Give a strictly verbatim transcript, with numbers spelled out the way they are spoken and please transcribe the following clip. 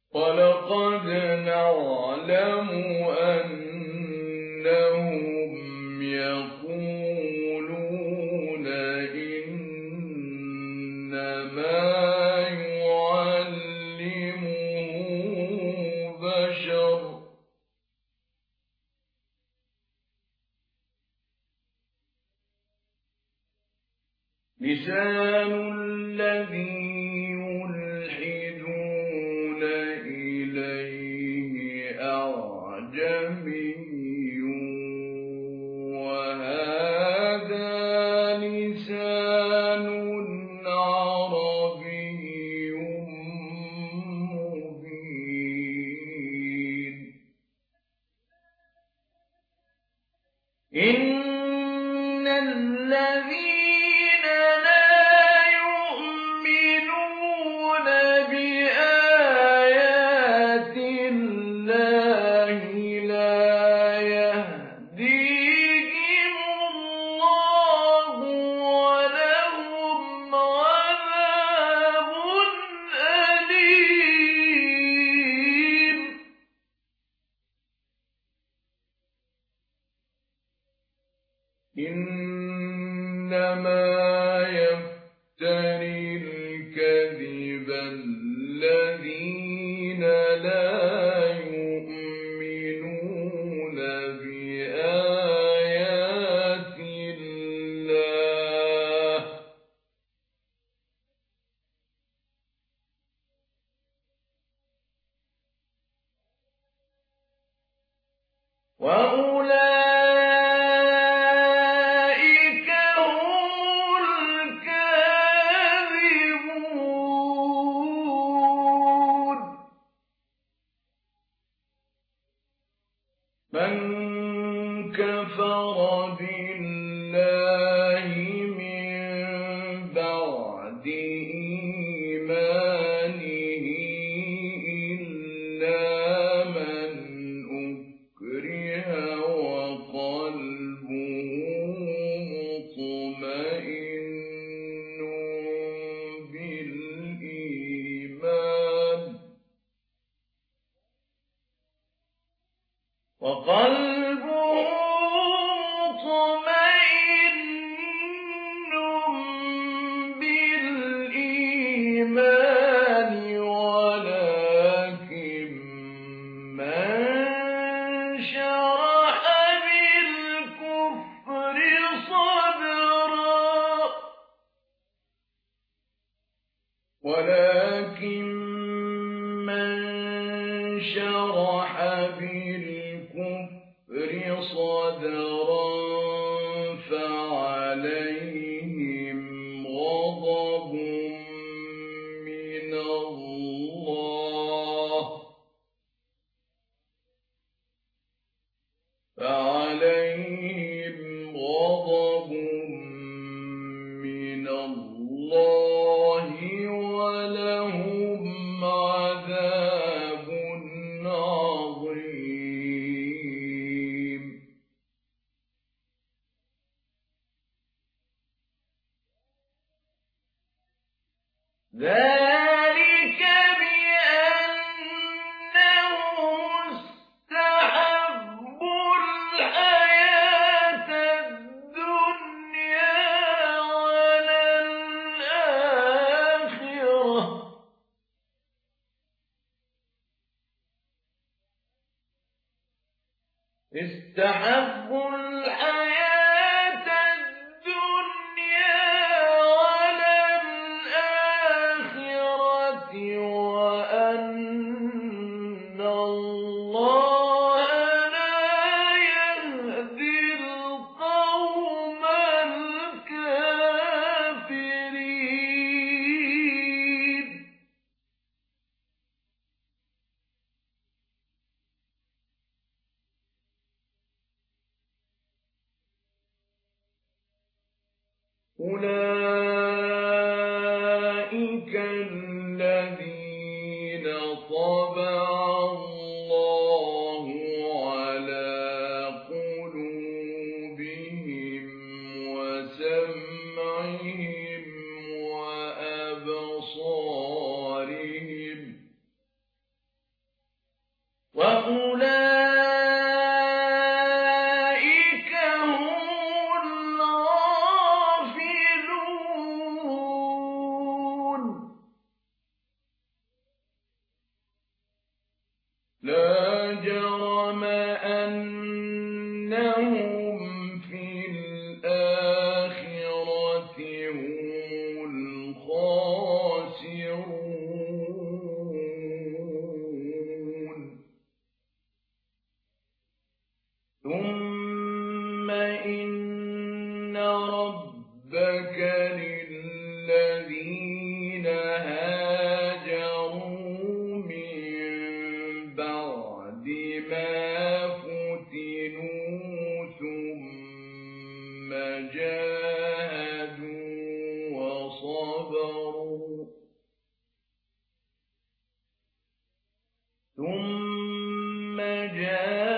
وَلَقَدْ نَعْلَمُ أَنَّهُمْ يَقُولُونَ إِنَّمَا يُعَلِّمُهُ بَشَرٌ لِسَانُ الَّذِي يُلْحِدُونَ إِلَيْهِ أَعْجَمِيٌّ وَهَٰذَا لِسَانٌ عَرَبِيٌّ مُّبِينٌ إِنَّ الَّذِينَ لَا يُؤْمِنُونَ بِآيَاتِ اللَّهِ لَا يَهْدِيهِمُ اللَّهُ وَلَهُمْ عَذَابٌ أَلِيمٌ إِنَّمَا يَفْتَرِي الْكَذِبَ الَّذِينَ لَا يُؤْمِنُونَ بِآيَاتِ اللَّهِ وَأُولَٰئِكَ هُمُ الْكَاذِبُونَ مَن كَفَرَ بِاللَّهِ مِن بَعْدِ إِيمَانِهِ إِلَّا مَنْ أُكْرِهَ وَقَلْبُهُ مُطْمَئِنٌّ بِالْإِيمَانِ وَقَلْبُهُ مُطْمَئِنٌّ بِالْإِيمَانِ وَلَٰكِن مَّن شَرَحَ بِالْكُفْرِ صَدْرًا وَلَٰكِن مَّن شَرَحَ بِالْكُفْرِ صَدْرًا فَعَلَيْهِمْ غَضَبٌ مِّنَ اللَّهِ فَعَلَيْهِمْ غَضَبٌ مِّنَ اللَّهِ وَلَهُمْ عَذَابٌ عَظِيمٌ ذَلِكَ بِأَنَّهُمُ اسْتَحَبُّوا الْحَيَاةَ الدُّنْيَا عَلَى الْآخِرَةِ اسْتَحَبُّوا الْحَيَاةَ الدُّنْيَا عَلَى الْآخِرَةِ وَأَنَّ اللَّهَ لَا يَهْدِي الْقَوْمَ الْكَافِرِينَ أُولَٰئِكَ الَّذِينَ طَبَعَ اللَّهُ عَلَىٰ قُلُوبِهِمْ وَسَمْعِهِمْ وَأَبْصَارِهِمْ ثم جاء